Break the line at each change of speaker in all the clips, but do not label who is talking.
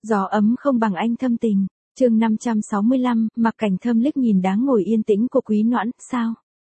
Gió ấm không bằng anh thâm tình. Chương 565, Mạc Cảnh Thâm liếc nhìn đáng ngồi yên tĩnh của Quý Noãn, sao?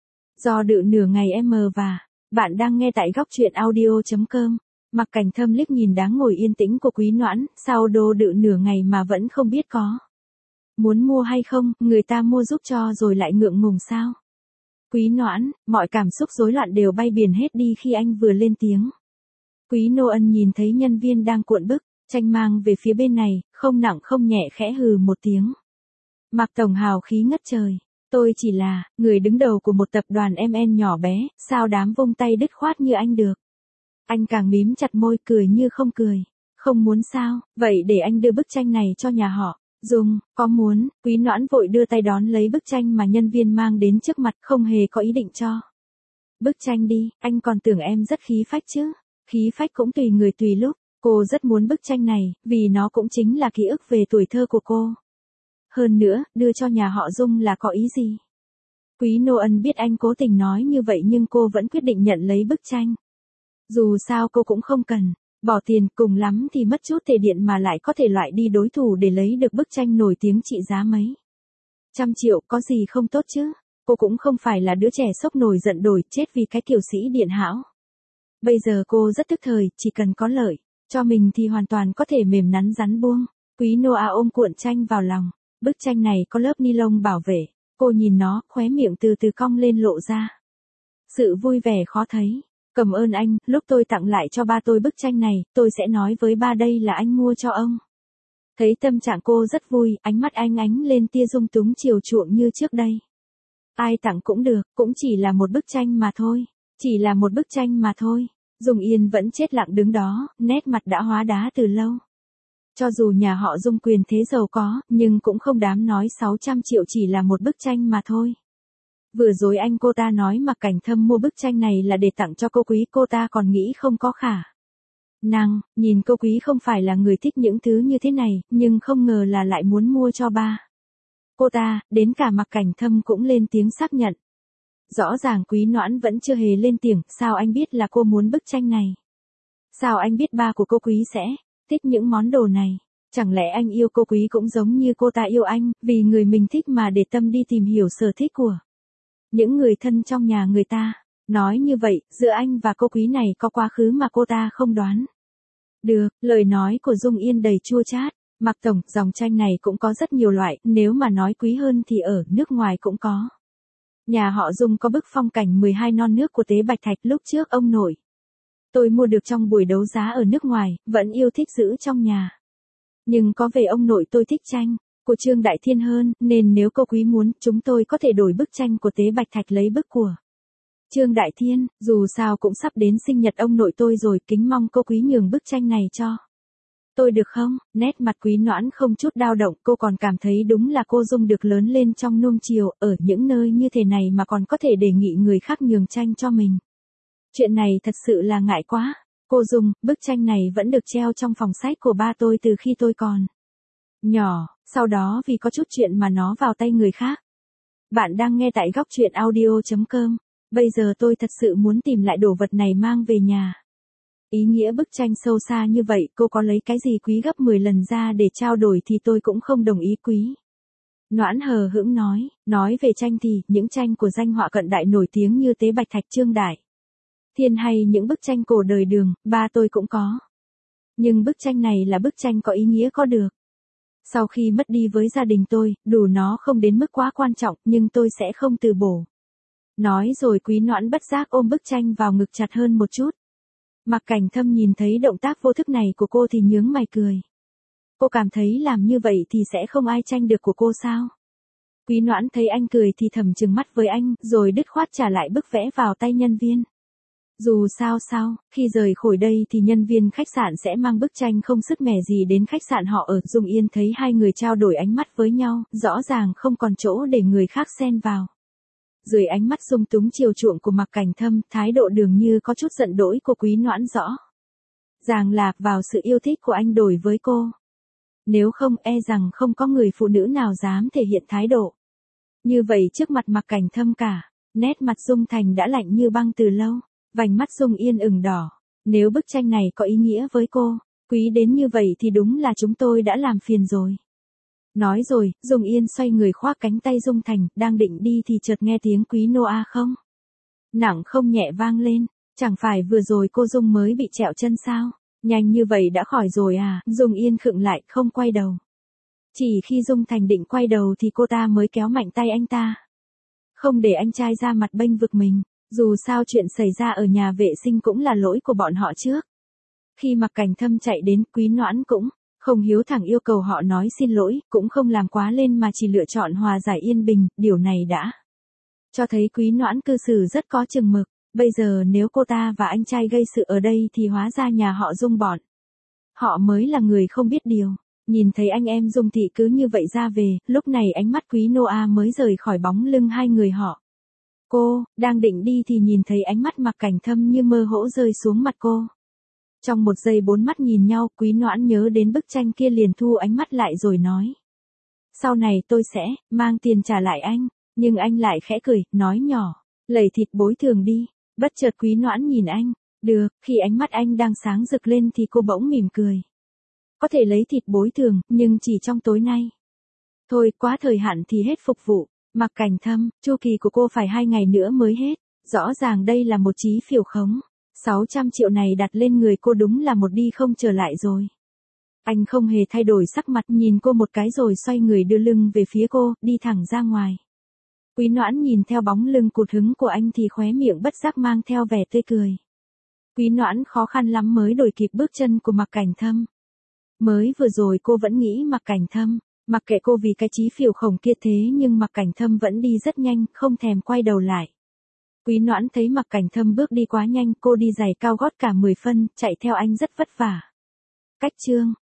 Do dự nửa ngày em và. Bạn đang nghe tại góc truyện audio.com. Mạc Cảnh Thâm liếc nhìn đáng ngồi yên tĩnh của Quý Noãn, sao đô đự nửa ngày mà vẫn không biết có. Muốn mua hay không, người ta mua giúp cho rồi lại ngượng ngùng sao? Quý Noãn, mọi cảm xúc rối loạn đều bay biển hết đi khi anh vừa lên tiếng. Quý Nô Ân nhìn thấy nhân viên đang cuộn bức tranh mang về phía bên này, không nặng không nhẹ khẽ hừ một tiếng. Mạc tổng hào khí ngất trời. Tôi chỉ là người đứng đầu của một tập đoàn MN nhỏ bé, sao dám vung tay đứt khoát như anh được. Anh càng mím chặt môi cười như không cười. Không muốn sao, vậy để anh đưa bức tranh này cho nhà họ. Dùng, có muốn, Quý Noãn vội đưa tay đón lấy bức tranh mà nhân viên mang đến trước mặt, không hề có ý định cho. Bức tranh đi, anh còn tưởng em rất khí phách chứ. Khí phách cũng tùy người tùy lúc. Cô rất muốn bức tranh này, vì nó cũng chính là ký ức về tuổi thơ của cô. Hơn nữa, đưa cho nhà họ Dung là có ý gì? Quý Nô Ân biết anh cố tình nói như vậy nhưng cô vẫn quyết định nhận lấy bức tranh. Dù sao cô cũng không cần, bỏ tiền cùng lắm thì mất chút tiền điện mà lại có thể loại đi đối thủ để lấy được bức tranh nổi tiếng trị giá mấy. 100 triệu có gì không tốt chứ? Cô cũng không phải là đứa trẻ sốc nổi giận đổi chết vì cái kiểu sĩ điện hão. Bây giờ cô rất tức thời, chỉ cần có lợi cho mình thì hoàn toàn có thể mềm nắn rắn buông. Quý Noa ôm cuộn tranh vào lòng. Bức tranh này có lớp ni lông bảo vệ. Cô nhìn nó, khóe miệng từ từ cong lên lộ ra. Sự vui vẻ khó thấy. Cảm ơn anh, lúc tôi tặng lại cho ba tôi bức tranh này, tôi sẽ nói với ba đây là anh mua cho ông. Thấy tâm trạng cô rất vui, ánh mắt anh ánh lên tia dung túng chiều chuộng như trước đây. Ai tặng cũng được, cũng chỉ là một bức tranh mà thôi. Chỉ là một bức tranh mà thôi. Dung Yên vẫn chết lặng đứng đó, nét mặt đã hóa đá từ lâu. Cho dù nhà họ Dung quyền thế giàu có, nhưng cũng không dám nói 600 triệu chỉ là một bức tranh mà thôi. Vừa rồi anh cô ta nói Mạc Cảnh Thâm mua bức tranh này là để tặng cho cô Quý, cô ta còn nghĩ không có khả năng, nhìn cô Quý không phải là người thích những thứ như thế này, nhưng không ngờ là lại muốn mua cho ba cô ta, đến cả Mạc Cảnh Thâm cũng lên tiếng xác nhận. Rõ ràng Quý Noãn vẫn chưa hề lên tiếng, sao anh biết là cô muốn bức tranh này? Sao anh biết ba của cô Quý sẽ thích những món đồ này? Chẳng lẽ anh yêu cô Quý cũng giống như cô ta yêu anh, vì người mình thích mà để tâm đi tìm hiểu sở thích của những người thân trong nhà người ta? Nói như vậy, giữa anh và cô Quý này có quá khứ mà cô ta không đoán được. Lời nói của Dung Yên đầy chua chát. Mạc tổng, dòng tranh này cũng có rất nhiều loại, nếu mà nói quý hơn thì ở nước ngoài cũng có. Nhà họ Dung có bức phong cảnh 12 non nước của Tế Bạch Thạch lúc trước ông nội tôi mua được trong buổi đấu giá ở nước ngoài, vẫn yêu thích giữ trong nhà. Nhưng có vẻ ông nội tôi thích tranh của Trương Đại Thiên hơn, nên nếu cô Quý muốn, chúng tôi có thể đổi bức tranh của Tế Bạch Thạch lấy bức của Trương Đại Thiên, dù sao cũng sắp đến sinh nhật ông nội tôi rồi, kính mong cô Quý nhường bức tranh này cho tôi được không? Nét mặt Quý Noãn không chút dao động, cô còn cảm thấy đúng là cô Dung được lớn lên trong nuông chiều, ở những nơi như thế này mà còn có thể đề nghị người khác nhường tranh cho mình. Chuyện này thật sự là ngại quá. Cô Dung, bức tranh này vẫn được treo trong phòng sách của ba tôi từ khi tôi còn nhỏ, sau đó vì có chút chuyện mà nó vào tay người khác. Bạn đang nghe tại góc truyện audio.com. Bây giờ tôi thật sự muốn tìm lại đồ vật này mang về nhà. Ý nghĩa bức tranh sâu xa như vậy, cô có lấy cái gì quý gấp 10 lần ra để trao đổi thì tôi cũng không đồng ý Quý Noãn hờ hững nói về tranh thì, những tranh của danh họa cận đại nổi tiếng như Tế Bạch Thạch Trương Đại Thiên hay những bức tranh cổ đời Đường, ba tôi cũng có. Nhưng bức tranh này là bức tranh có ý nghĩa có được. Sau khi mất đi với gia đình tôi, đủ nó không đến mức quá quan trọng, nhưng tôi sẽ không từ bỏ. Nói rồi Quý Noãn bất giác ôm bức tranh vào ngực chặt hơn một chút. Mạc Cảnh Thâm nhìn thấy động tác vô thức này của cô thì nhướng mày cười. Cô cảm thấy làm như vậy thì sẽ không ai tranh được của cô sao? Quý Noãn thấy anh cười thì thầm trừng mắt với anh, rồi đứt khoát trả lại bức vẽ vào tay nhân viên. Dù sao, khi rời khỏi đây thì nhân viên khách sạn sẽ mang bức tranh không sứt mẻ gì đến khách sạn họ ở. Dung Yên thấy hai người trao đổi ánh mắt với nhau, rõ ràng không còn chỗ để người khác xen vào. Dưới ánh mắt dung túng chiều chuộng của Mạc Cảnh Thâm, thái độ dường như có chút giận dỗi của Quý Noãn rõ ràng là vào sự yêu thích của anh đổi với cô. Nếu không, e rằng không có người phụ nữ nào dám thể hiện thái độ như vậy trước mặt Mạc Cảnh Thâm cả. Nét mặt Dung Thành đã lạnh như băng từ lâu, vành mắt Dung Yên ửng đỏ. Nếu bức tranh này có ý nghĩa với cô, Quý đến như vậy thì đúng là chúng tôi đã làm phiền rồi. Nói rồi, Dung Yên xoay người khoác cánh tay Dung Thành, đang định đi thì chợt nghe tiếng Quý Noa không nặng không nhẹ vang lên. Chẳng phải vừa rồi cô Dung mới bị trẹo chân sao? Nhanh như vậy đã khỏi rồi à? Dung Yên khựng lại, không quay đầu. Chỉ khi Dung Thành định quay đầu thì cô ta mới kéo mạnh tay anh ta. Không để anh trai ra mặt bênh vực mình. Dù sao chuyện xảy ra ở nhà vệ sinh cũng là lỗi của bọn họ trước. Khi Mạc Cảnh Thâm chạy đến, Quý Noãn cũng không hiếu thẳng yêu cầu họ nói xin lỗi, cũng không làm quá lên mà chỉ lựa chọn hòa giải yên bình, điều này đã cho thấy Quý Noãn cư xử rất có chừng mực. Bây giờ nếu cô ta và anh trai gây sự ở đây thì hóa ra nhà họ Dung bọn họ mới là người không biết điều. Nhìn thấy anh em Dung Thị cứ như vậy ra về, lúc này ánh mắt Quý Noa mới rời khỏi bóng lưng hai người họ. Cô, đang định đi thì nhìn thấy ánh mắt Mạc Cảnh Thâm như mơ hỗ rơi xuống mặt cô. Trong một giây bốn mắt nhìn nhau, Quý Noãn nhớ đến bức tranh kia liền thu ánh mắt lại rồi nói. Sau này tôi sẽ mang tiền trả lại anh, nhưng anh lại khẽ cười, nói nhỏ, lầy thịt bồi thường đi. Bất chợt Quý Noãn nhìn anh, được, khi ánh mắt anh đang sáng rực lên thì cô bỗng mỉm cười. Có thể lấy thịt bồi thường, nhưng chỉ trong tối nay. Thôi, quá thời hạn thì hết phục vụ. Mạc Cảnh Thâm, chu kỳ của cô phải 2 ngày nữa mới hết. Rõ ràng đây là một chí phiểu khống. 600 triệu này đặt lên người cô đúng là một đi không trở lại rồi. Anh không hề thay đổi sắc mặt, nhìn cô một cái rồi xoay người đưa lưng về phía cô, đi thẳng ra ngoài. Quý Noãn nhìn theo bóng lưng cụt hứng của anh thì khóe miệng bất giác mang theo vẻ tươi cười. Quý Noãn khó khăn lắm mới đuổi kịp bước chân của Mạc Cảnh Thâm. Mới vừa rồi cô vẫn nghĩ Mạc Cảnh Thâm, mặc kệ cô vì cái chí phiểu khổng kia thế nhưng Mạc Cảnh Thâm vẫn đi rất nhanh, không thèm quay đầu lại. Quý Noãn thấy Mạc Cảnh Thâm bước đi quá nhanh, cô đi giày cao gót cả 10 phân, chạy theo anh rất vất vả. Cách chương